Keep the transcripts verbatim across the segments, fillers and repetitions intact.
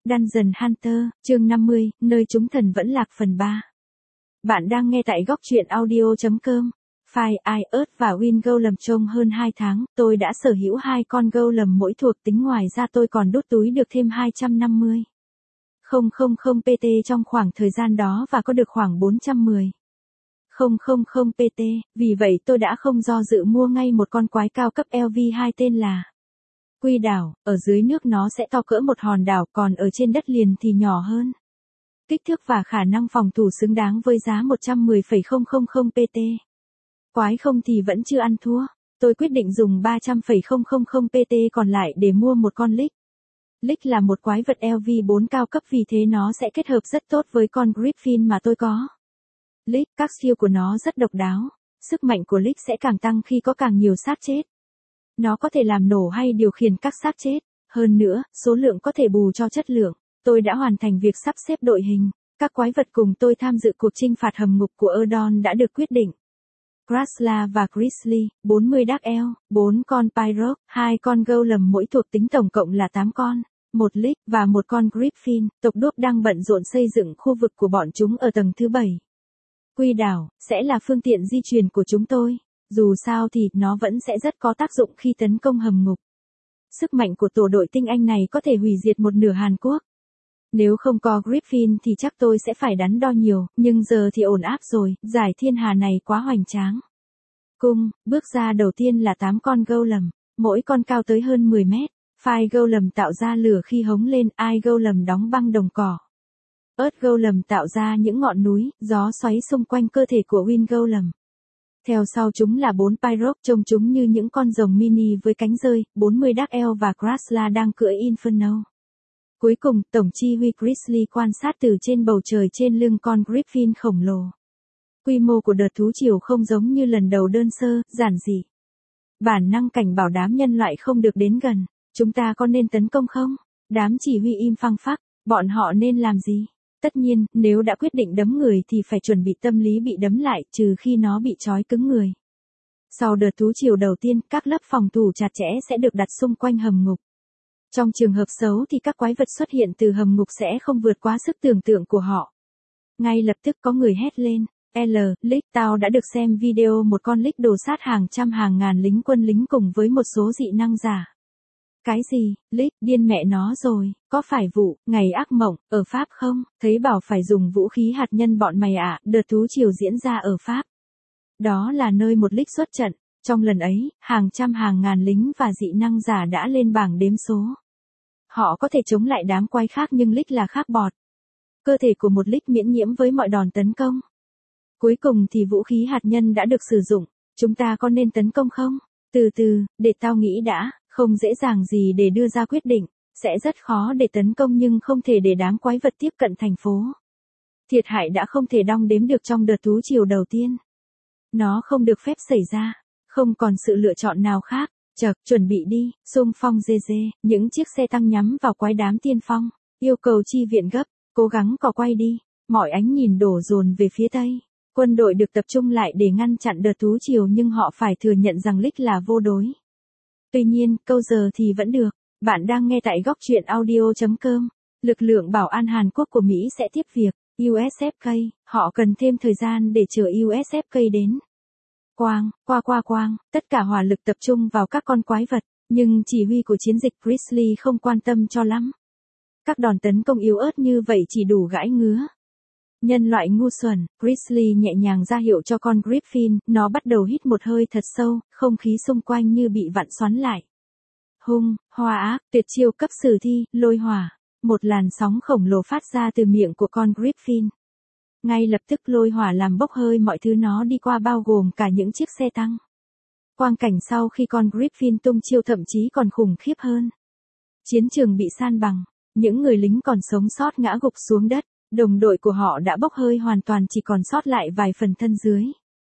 Dungeon Hunter, chương năm mươi, nơi chúng thần vẫn lạc phần ba. Bạn đang nghe tại góc truyện audio chấm com. Fire, Earth và Wind Golem trong hơn hai tháng, tôi đã sở hữu hai con Golem mỗi thuộc tính, ngoài ra tôi còn đút túi được thêm hai trăm năm mươi nghìn pê tê trong khoảng thời gian đó và có được khoảng bốn trăm mười nghìn pê tê, vì vậy tôi đã không do dự mua ngay một con quái cao cấp L V hai tên là Quy Đảo. Ở dưới nước nó sẽ to cỡ một hòn đảo, còn ở trên đất liền thì nhỏ hơn. Kích thước và khả năng phòng thủ xứng đáng với giá một trăm mười nghìn pê tê. Quái không thì vẫn chưa ăn thua. Tôi quyết định dùng ba trăm nghìn pê tê còn lại để mua một con Lich. Lich là một quái vật L V bốn cao cấp, vì thế nó sẽ kết hợp rất tốt với con Griffin mà tôi có. Lich, các skill của nó rất độc đáo. Sức mạnh của Lich sẽ càng tăng khi có càng nhiều xác chết. Nó có thể làm nổ hay điều khiển các xác chết. Hơn nữa, số lượng có thể bù cho chất lượng. Tôi đã hoàn thành việc sắp xếp đội hình. Các quái vật cùng tôi tham dự cuộc chinh phạt hầm ngục của Erdon đã được quyết định. Krasla và Grizzly, bốn mươi Dark Elf, bốn con Pyrock, hai con Golem mỗi thuộc tính, tổng cộng là tám con, một Lich và một con Griffin. Tộc đuốc đang bận rộn xây dựng khu vực của bọn chúng ở tầng thứ bảy. Quy Đảo sẽ là phương tiện di chuyển của chúng tôi. Dù sao thì nó vẫn sẽ rất có tác dụng khi tấn công hầm ngục. Sức mạnh của tổ đội tinh anh này có thể hủy diệt một nửa Hàn Quốc. Nếu không có Griffin thì chắc tôi sẽ phải đắn đo nhiều, nhưng giờ thì ổn áp rồi, giải thiên hà này quá hoành tráng. Cung, bước ra đầu tiên là tám con Golem, mỗi con cao tới hơn mười mét. Fire Golem tạo ra lửa khi hống lên, Ice Golem đóng băng đồng cỏ. Earth Golem tạo ra những ngọn núi, gió xoáy xung quanh cơ thể của Wind Golem. Theo sau chúng là bốn Pyrock, trông chúng như những con rồng mini với cánh rơi, bốn mươi Dark Elf và Krasla đang cưỡi Inferno. Cuối cùng, tổng chi huy Grizzly quan sát từ trên bầu trời trên lưng con Griffin khổng lồ. Quy mô của đợt thú triều không giống như lần đầu, đơn sơ, giản dị. Bản năng cảnh bảo đám nhân loại không được đến gần. Chúng ta có nên tấn công không? Đám chỉ huy im phăng phắc, bọn họ nên làm gì? Tất nhiên, nếu đã quyết định đấm người thì phải chuẩn bị tâm lý bị đấm lại, trừ khi nó bị trói cứng người. Sau đợt thú triều đầu tiên, các lớp phòng thủ chặt chẽ sẽ được đặt xung quanh hầm ngục. Trong trường hợp xấu thì các quái vật xuất hiện từ hầm ngục sẽ không vượt quá sức tưởng tượng của họ. Ngay lập tức có người hét lên, L, Lich, tao đã được xem video một con Lich đồ sát hàng trăm hàng ngàn lính quân lính cùng với một số dị năng giả. Cái gì, Lich, điên mẹ nó rồi, có phải vụ, ngày ác mộng, ở Pháp không? Thấy bảo phải dùng vũ khí hạt nhân bọn mày ạ, à, đợt thú triều diễn ra ở Pháp. Đó là nơi một Lich xuất trận, trong lần ấy, hàng trăm hàng ngàn lính và dị năng giả đã lên bảng đếm số. Họ có thể chống lại đám quái khác nhưng Lich là khác bọt. Cơ thể của một Lich miễn nhiễm với mọi đòn tấn công. Cuối cùng thì vũ khí hạt nhân đã được sử dụng, chúng ta có nên tấn công không? Từ từ, để tao nghĩ đã. Không dễ dàng gì để đưa ra quyết định, sẽ rất khó để tấn công nhưng không thể để đám quái vật tiếp cận thành phố. Thiệt hại đã không thể đong đếm được trong đợt thú triều đầu tiên. Nó không được phép xảy ra, không còn sự lựa chọn nào khác. Chậc, chuẩn bị đi, xung phong dê dê, những chiếc xe tăng nhắm vào quái đám tiên phong, yêu cầu chi viện gấp, cố gắng cò quay đi, mọi ánh nhìn đổ dồn về phía tây. Quân đội được tập trung lại để ngăn chặn đợt thú triều nhưng họ phải thừa nhận rằng Lich là vô đối. Tuy nhiên, câu giờ thì vẫn được. Bạn đang nghe tại góc truyện audio chấm com. Lực lượng bảo an Hàn Quốc của Mỹ sẽ tiếp việc. u ét ép ca, họ cần thêm thời gian để chờ u ét ép ca đến. Quang, qua qua quang, tất cả hỏa lực tập trung vào các con quái vật, nhưng chỉ huy của chiến dịch Grizzly không quan tâm cho lắm. Các đòn tấn công yếu ớt như vậy chỉ đủ gãi ngứa. Nhân loại ngu xuẩn, Grizzly nhẹ nhàng ra hiệu cho con Griffin, nó bắt đầu hít một hơi thật sâu, không khí xung quanh như bị vặn xoắn lại. Hung, hoa ác, tuyệt chiêu cấp sử thi, lôi hỏa. Một làn sóng khổng lồ phát ra từ miệng của con Griffin. Ngay lập tức lôi hỏa làm bốc hơi mọi thứ nó đi qua, bao gồm cả những chiếc xe tăng. Quang cảnh sau khi con Griffin tung chiêu thậm chí còn khủng khiếp hơn. Chiến trường bị san bằng, những người lính còn sống sót ngã gục xuống đất. Đồng đội của họ đã bốc hơi hoàn toàn, chỉ còn sót lại vài phần thân dưới.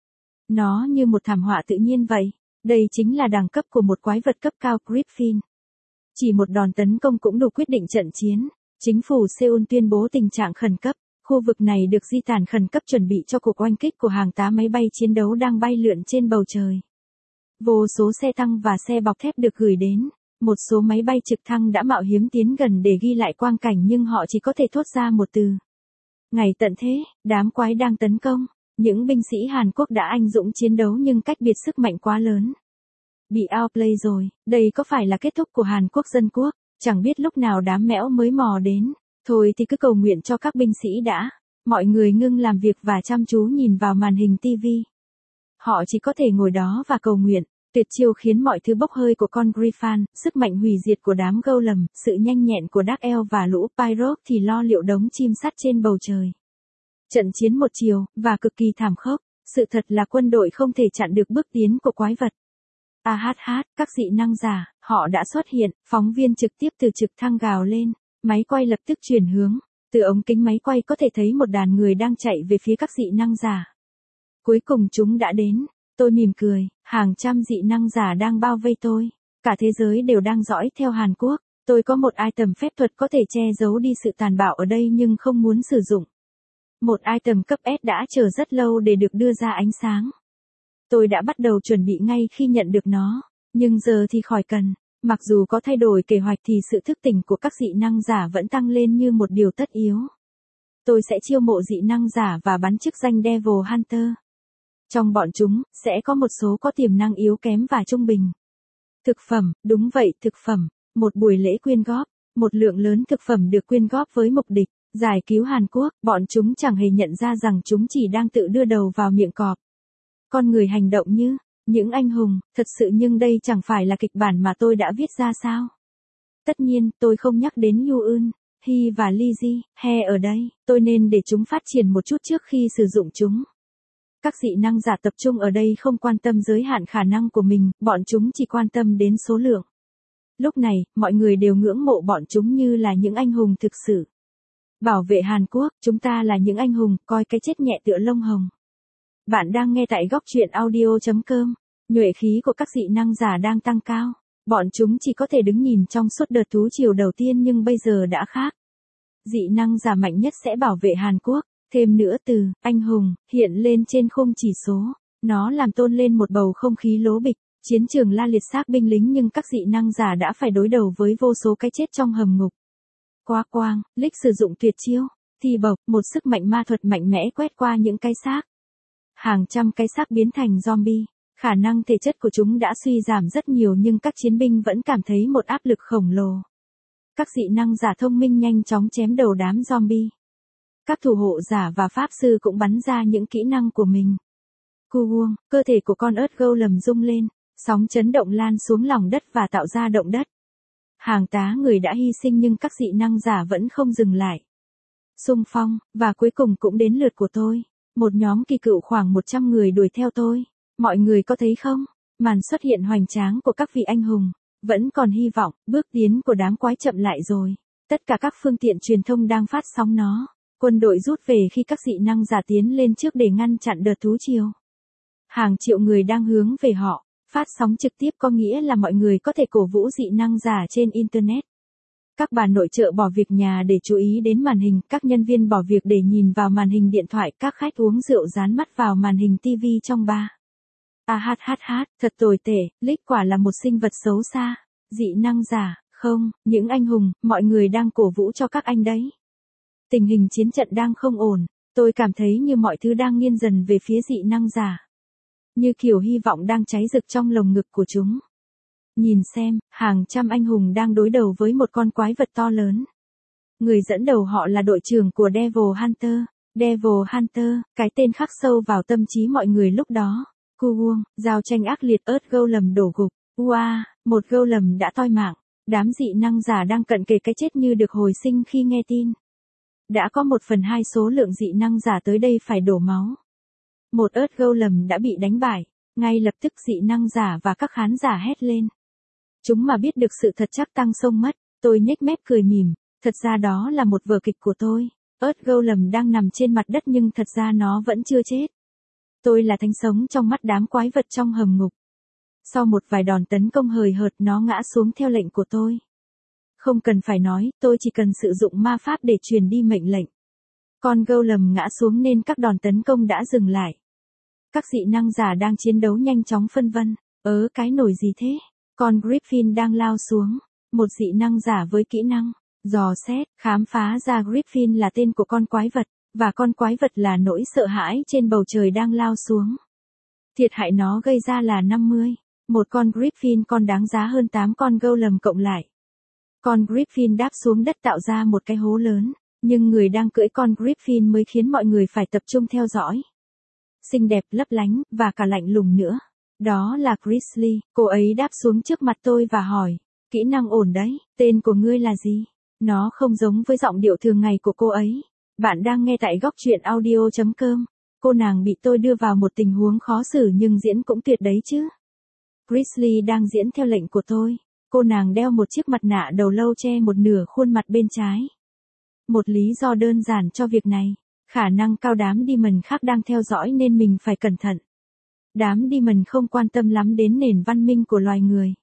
Nó như một thảm họa tự nhiên vậy. Đây chính là đẳng cấp của một quái vật cấp cao Griffin. Chỉ một đòn tấn công cũng đủ quyết định trận chiến. Chính phủ Seoul tuyên bố tình trạng khẩn cấp. Khu vực này được di tản khẩn cấp chuẩn bị cho cuộc oanh kích của hàng tá máy bay chiến đấu đang bay lượn trên bầu trời. Vô số xe tăng và xe bọc thép được gửi đến. Một số máy bay trực thăng đã mạo hiểm tiến gần để ghi lại quang cảnh nhưng họ chỉ có thể thốt ra một từ. Ngày tận thế, đám quái đang tấn công. Những binh sĩ Hàn Quốc đã anh dũng chiến đấu nhưng cách biệt sức mạnh quá lớn. Bị outplay rồi, đây có phải là kết thúc của Hàn Quốc Dân Quốc? Chẳng biết lúc nào đám mẽo mới mò đến. Thôi thì cứ cầu nguyện cho các binh sĩ đã. Mọi người ngưng làm việc và chăm chú nhìn vào màn hình ti vi. Họ chỉ có thể ngồi đó và cầu nguyện. Tuyệt chiêu khiến mọi thứ bốc hơi của con Griffin, sức mạnh hủy diệt của đám Golem, sự nhanh nhẹn của Dark Elf và lũ Pyrox thì lo liệu đống chim sắt trên bầu trời. Trận chiến một chiều, và cực kỳ thảm khốc. Sự thật là quân đội không thể chặn được bước tiến của quái vật. A hát hát, các dị năng giả, họ đã xuất hiện, phóng viên trực tiếp từ trực thăng gào lên. Máy quay lập tức chuyển hướng. Từ ống kính máy quay có thể thấy một đàn người đang chạy về phía các dị năng giả. Cuối cùng chúng đã đến. Tôi mỉm cười, hàng trăm dị năng giả đang bao vây tôi. Cả thế giới đều đang dõi theo Hàn Quốc. Tôi có một item phép thuật có thể che giấu đi sự tàn bạo ở đây nhưng không muốn sử dụng. Một item cấp S đã chờ rất lâu để được đưa ra ánh sáng. Tôi đã bắt đầu chuẩn bị ngay khi nhận được nó. Nhưng giờ thì khỏi cần. Mặc dù có thay đổi kế hoạch thì sự thức tỉnh của các dị năng giả vẫn tăng lên như một điều tất yếu. Tôi sẽ chiêu mộ dị năng giả và bắn chức danh Devil Hunter. Trong bọn chúng, sẽ có một số có tiềm năng yếu kém và trung bình. Thực phẩm, đúng vậy, thực phẩm. Một buổi lễ quyên góp. Một lượng lớn thực phẩm được quyên góp với mục đích giải cứu Hàn Quốc. Bọn chúng chẳng hề nhận ra rằng chúng chỉ đang tự đưa đầu vào miệng cọp. Con người hành động như những anh hùng, thật sự nhưng đây chẳng phải là kịch bản mà tôi đã viết ra sao? Tất nhiên, tôi không nhắc đến Yoon, Hee và Lee Ji, He ở đây. Tôi nên để chúng phát triển một chút trước khi sử dụng chúng. Các dị năng giả tập trung ở đây không quan tâm giới hạn khả năng của mình, bọn chúng chỉ quan tâm đến số lượng. Lúc này, mọi người đều ngưỡng mộ bọn chúng như là những anh hùng thực sự. Bảo vệ Hàn Quốc, chúng ta là những anh hùng, coi cái chết nhẹ tựa lông hồng. Bạn đang nghe tại góc truyện audio chấm com. Nhuệ khí của các dị năng giả đang tăng cao. Bọn chúng chỉ có thể đứng nhìn trong suốt đợt thú triều đầu tiên nhưng bây giờ đã khác. Dị năng giả mạnh nhất sẽ bảo vệ Hàn Quốc. Thêm nữa từ anh hùng hiện lên trên khung chỉ số. Nó làm tôn lên một bầu không khí lố bịch. Chiến trường la liệt xác binh lính nhưng các dị năng giả đã phải đối đầu với vô số cái chết trong hầm ngục. Quá quang, Lick sử dụng tuyệt chiêu. Thì bộc, một sức mạnh ma thuật mạnh mẽ quét qua những cái xác. Hàng trăm cái xác biến thành zombie. Khả năng thể chất của chúng đã suy giảm rất nhiều nhưng các chiến binh vẫn cảm thấy một áp lực khổng lồ. Các dị năng giả thông minh nhanh chóng chém đầu đám zombie. Các thủ hộ giả và pháp sư cũng bắn ra những kỹ năng của mình. Cu vuông, cơ thể của con ớt golem rung lên, sóng chấn động lan xuống lòng đất và tạo ra động đất. Hàng tá người đã hy sinh nhưng các dị năng giả vẫn không dừng lại. Xung phong, và cuối cùng cũng đến lượt của tôi. Một nhóm kỳ cựu khoảng một trăm người đuổi theo tôi. Mọi người có thấy không? Màn xuất hiện hoành tráng của các vị anh hùng. Vẫn còn hy vọng, bước tiến của đám quái chậm lại rồi. Tất cả các phương tiện truyền thông đang phát sóng nó. Quân đội rút về khi các dị năng giả tiến lên trước để ngăn chặn đợt thú triều. Hàng triệu người đang hướng về họ. Phát sóng trực tiếp có nghĩa là mọi người có thể cổ vũ dị năng giả trên Internet. Các bà nội trợ bỏ việc nhà để chú ý đến màn hình, các nhân viên bỏ việc để nhìn vào màn hình điện thoại, các khách uống rượu dán mắt vào màn hình ti vi trong bar. A hát hát hát, thật tồi tệ, Lick quả là một sinh vật xấu xa. Dị năng giả, không, những anh hùng, mọi người đang cổ vũ cho các anh đấy. Tình hình chiến trận đang không ổn, tôi cảm thấy như mọi thứ đang nghiêng dần về phía dị năng giả. Như kiểu hy vọng đang cháy rực trong lồng ngực của chúng. Nhìn xem, hàng trăm anh hùng đang đối đầu với một con quái vật to lớn. Người dẫn đầu họ là đội trưởng của Devil Hunter. Devil Hunter, cái tên khắc sâu vào tâm trí mọi người lúc đó. Cu vuông, giao tranh ác liệt ớt golem đổ gục. Wow, một golem đã toi mạng. Đám dị năng giả đang cận kề cái chết như được hồi sinh khi nghe tin. Đã có một phần hai số lượng dị năng giả tới đây phải đổ máu. Một ớt golem đã bị đánh bại. Ngay lập tức dị năng giả và các khán giả hét lên. Chúng mà biết được sự thật chắc tăng sông mất. Tôi nhếch mép cười mỉm. Thật ra đó là một vở kịch của tôi. Ớt golem đang nằm trên mặt đất nhưng thật ra nó vẫn chưa chết. Tôi là thánh sống trong mắt đám quái vật trong hầm ngục. Sau một vài đòn tấn công hời hợt nó ngã xuống theo lệnh của tôi. Không cần phải nói, tôi chỉ cần sử dụng ma pháp để truyền đi mệnh lệnh. Con golem ngã xuống nên các đòn tấn công đã dừng lại. Các dị năng giả đang chiến đấu nhanh chóng phân vân. Ớ cái nổi gì thế? Con Griffin đang lao xuống. Một dị năng giả với kỹ năng dò xét, khám phá ra Griffin là tên của con quái vật, và con quái vật là nỗi sợ hãi trên bầu trời đang lao xuống. Thiệt hại nó gây ra là năm mươi. Một con Griffin con đáng giá hơn tám con Golem cộng lại. Con Griffin đáp xuống đất tạo ra một cái hố lớn, nhưng người đang cưỡi con Griffin mới khiến mọi người phải tập trung theo dõi. Xinh đẹp, lấp lánh, và cả lạnh lùng nữa. Đó là Grizzly, cô ấy đáp xuống trước mặt tôi và hỏi, kỹ năng ổn đấy, tên của ngươi là gì? Nó không giống với giọng điệu thường ngày của cô ấy. Bạn đang nghe tại góc truyện audio chấm com. Cô nàng bị tôi đưa vào một tình huống khó xử nhưng diễn cũng tuyệt đấy chứ. Grizzly đang diễn theo lệnh của tôi. Cô nàng đeo một chiếc mặt nạ đầu lâu che một nửa khuôn mặt bên trái. Một lý do đơn giản cho việc này. Khả năng cao đám Demon khác đang theo dõi nên mình phải cẩn thận. Đám Demon không quan tâm lắm đến nền văn minh của loài người.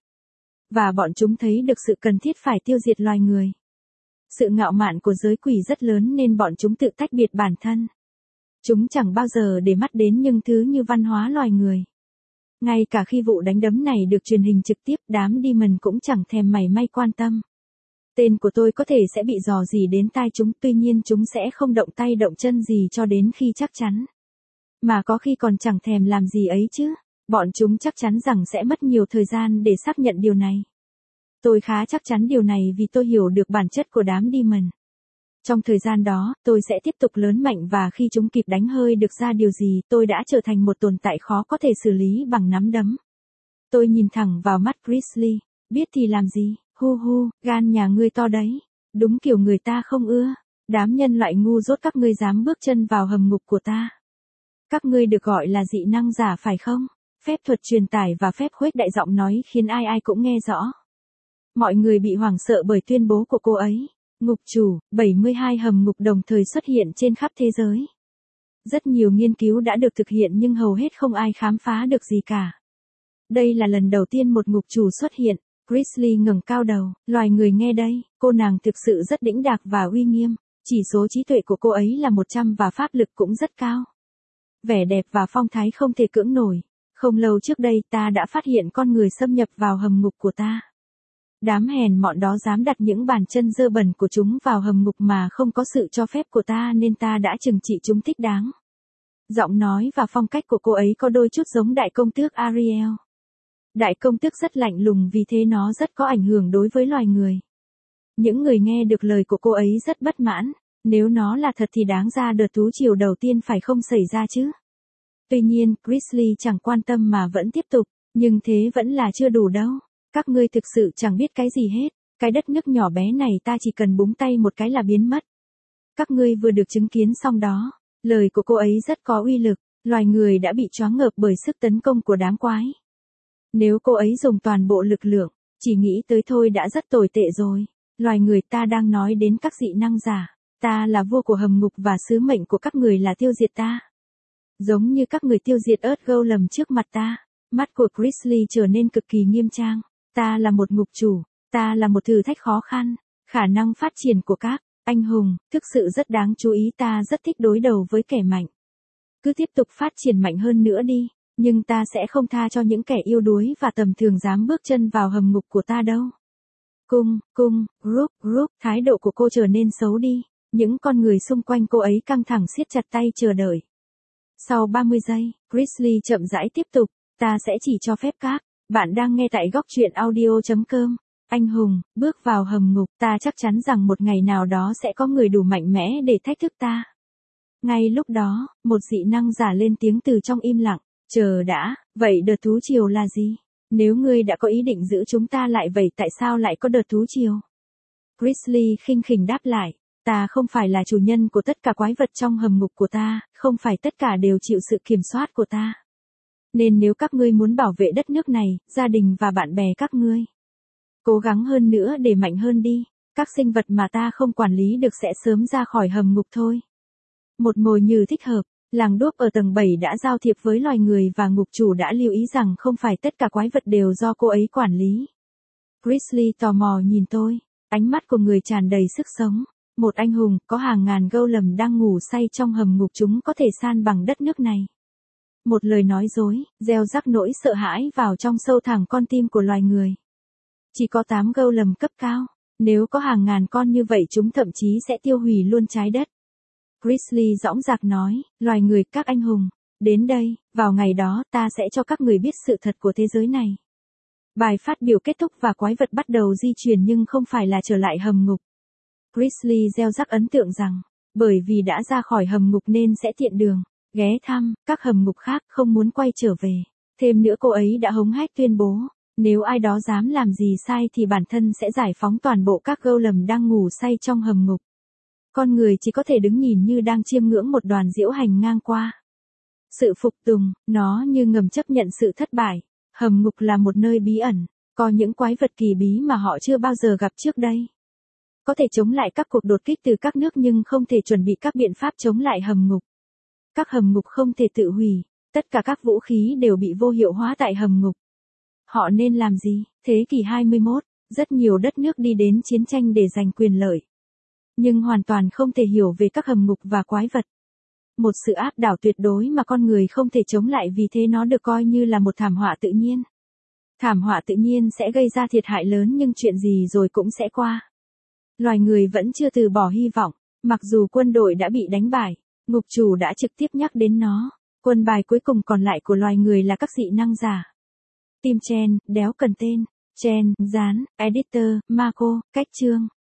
Và bọn chúng thấy được sự cần thiết phải tiêu diệt loài người. Sự ngạo mạn của giới quỷ rất lớn nên bọn chúng tự tách biệt bản thân. Chúng chẳng bao giờ để mắt đến những thứ như văn hóa loài người. Ngay cả khi vụ đánh đấm này được truyền hình trực tiếp, đám Demon cũng chẳng thèm mảy may quan tâm. Tên của tôi có thể sẽ bị dò dỉ đến tai chúng, tuy nhiên chúng sẽ không động tay động chân gì cho đến khi chắc chắn. Mà có khi còn chẳng thèm làm gì ấy chứ. Bọn chúng chắc chắn rằng sẽ mất nhiều thời gian để xác nhận điều này. Tôi khá chắc chắn điều này vì tôi hiểu được bản chất của đám Demon. Trong thời gian đó, tôi sẽ tiếp tục lớn mạnh và khi chúng kịp đánh hơi được ra điều gì, tôi đã trở thành một tồn tại khó có thể xử lý bằng nắm đấm. Tôi nhìn thẳng vào mắt Grizzly, biết thì làm gì, hu hu, gan nhà ngươi to đấy. Đúng kiểu người ta không ưa. Đám nhân loại ngu dốt các ngươi dám bước chân vào hầm ngục của ta. Các ngươi được gọi là dị năng giả phải không? Phép thuật truyền tải và phép khuếch đại giọng nói khiến ai ai cũng nghe rõ. Mọi người bị hoảng sợ bởi tuyên bố của cô ấy. Ngục chủ, bảy mươi hai hầm ngục đồng thời xuất hiện trên khắp thế giới. Rất nhiều nghiên cứu đã được thực hiện nhưng hầu hết không ai khám phá được gì cả. Đây là lần đầu tiên một ngục chủ xuất hiện. Grizzly ngẩng cao đầu, loài người nghe đây, cô nàng thực sự rất đĩnh đạc và uy nghiêm. Chỉ số trí tuệ của cô ấy là một trăm và pháp lực cũng rất cao. Vẻ đẹp và phong thái không thể cưỡng nổi. Không lâu trước đây ta đã phát hiện con người xâm nhập vào hầm ngục của ta. Đám hèn mọn đó dám đặt những bàn chân dơ bẩn của chúng vào hầm ngục mà không có sự cho phép của ta nên ta đã trừng trị chúng thích đáng. Giọng nói và phong cách của cô ấy có đôi chút giống đại công tước Ariel. Đại công tước rất lạnh lùng vì thế nó rất có ảnh hưởng đối với loài người. Những người nghe được lời của cô ấy rất bất mãn. Nếu nó là thật thì đáng ra đợt thú triều đầu tiên phải không xảy ra chứ. Tuy nhiên, Grizzly chẳng quan tâm mà vẫn tiếp tục, nhưng thế vẫn là chưa đủ đâu. Các ngươi thực sự chẳng biết cái gì hết, cái đất nước nhỏ bé này ta chỉ cần búng tay một cái là biến mất. Các ngươi vừa được chứng kiến xong đó, lời của cô ấy rất có uy lực, loài người đã bị choáng ngợp bởi sức tấn công của đám quái. Nếu cô ấy dùng toàn bộ lực lượng, chỉ nghĩ tới thôi đã rất tồi tệ rồi. Loài người ta đang nói đến các dị năng giả, ta là vua của hầm ngục và sứ mệnh của các người là tiêu diệt ta. Giống như các người tiêu diệt Earth Golem trước mặt ta, mắt của Grizzly trở nên cực kỳ nghiêm trang. Ta là một ngục chủ, ta là một thử thách khó khăn, khả năng phát triển của các anh hùng, thực sự rất đáng chú ý, ta rất thích đối đầu với kẻ mạnh. Cứ tiếp tục phát triển mạnh hơn nữa đi, nhưng ta sẽ không tha cho những kẻ yếu đuối và tầm thường dám bước chân vào hầm ngục của ta đâu. Cung, cung, group, group, thái độ của cô trở nên xấu đi, những con người xung quanh cô ấy căng thẳng siết chặt tay chờ đợi. Sau ba mươi giây, Grizzly chậm rãi tiếp tục, ta sẽ chỉ cho phép các bạn đang nghe tại góc truyện audio chấm com. Anh hùng, bước vào hầm ngục, ta chắc chắn rằng một ngày nào đó sẽ có người đủ mạnh mẽ để thách thức ta. Ngay lúc đó, một dị năng giả lên tiếng từ trong im lặng, chờ đã, vậy đợt thú triều là gì? Nếu ngươi đã có ý định giữ chúng ta lại vậy tại sao lại có đợt thú triều? Grizzly khinh khỉnh đáp lại, ta không phải là chủ nhân của tất cả quái vật trong hầm ngục của ta, không phải tất cả đều chịu sự kiểm soát của ta. Nên nếu các ngươi muốn bảo vệ đất nước này, gia đình và bạn bè các ngươi, cố gắng hơn nữa để mạnh hơn đi, các sinh vật mà ta không quản lý được sẽ sớm ra khỏi hầm ngục thôi. Một mồi nhử thích hợp, làng đốp ở tầng bảy đã giao thiệp với loài người và ngục chủ đã lưu ý rằng không phải tất cả quái vật đều do cô ấy quản lý. Grizzly tò mò nhìn tôi, ánh mắt của người tràn đầy sức sống. Một anh hùng, có hàng ngàn golem đang ngủ say trong hầm ngục, chúng có thể san bằng đất nước này. Một lời nói dối, gieo rắc nỗi sợ hãi vào trong sâu thẳm con tim của loài người. Chỉ có tám golem cấp cao. Nếu có hàng ngàn con như vậy chúng thậm chí sẽ tiêu hủy luôn trái đất. Grizzly dõng dạc nói, loài người các anh hùng, đến đây, vào ngày đó ta sẽ cho các người biết sự thật của thế giới này. Bài phát biểu kết thúc và quái vật bắt đầu di chuyển nhưng không phải là trở lại hầm ngục. Grizzly gieo rắc ấn tượng rằng, bởi vì đã ra khỏi hầm ngục nên sẽ tiện đường, ghé thăm các hầm ngục khác không muốn quay trở về. Thêm nữa cô ấy đã hống hách tuyên bố, nếu ai đó dám làm gì sai thì bản thân sẽ giải phóng toàn bộ các golem đang ngủ say trong hầm ngục. Con người chỉ có thể đứng nhìn như đang chiêm ngưỡng một đoàn diễu hành ngang qua. Sự phục tùng, nó như ngầm chấp nhận sự thất bại. Hầm ngục là một nơi bí ẩn, có những quái vật kỳ bí mà họ chưa bao giờ gặp trước đây. Có thể chống lại các cuộc đột kích từ các nước nhưng không thể chuẩn bị các biện pháp chống lại hầm ngục. Các hầm ngục không thể tự hủy, tất cả các vũ khí đều bị vô hiệu hóa tại hầm ngục. Họ nên làm gì? Thế kỷ hai mươi mốt, rất nhiều đất nước đi đến chiến tranh để giành quyền lợi. Nhưng hoàn toàn không thể hiểu về các hầm ngục và quái vật. Một sự áp đảo tuyệt đối mà con người không thể chống lại vì thế nó được coi như là một thảm họa tự nhiên. Thảm họa tự nhiên sẽ gây ra thiệt hại lớn nhưng chuyện gì rồi cũng sẽ qua. Loài người vẫn chưa từ bỏ hy vọng, mặc dù quân đội đã bị đánh bại, ngục chủ đã trực tiếp nhắc đến nó. Quân bài cuối cùng còn lại của loài người là các dị năng giả. Tim Chen, đéo cần tên, Chen, dán, editor, Marco, cách chương.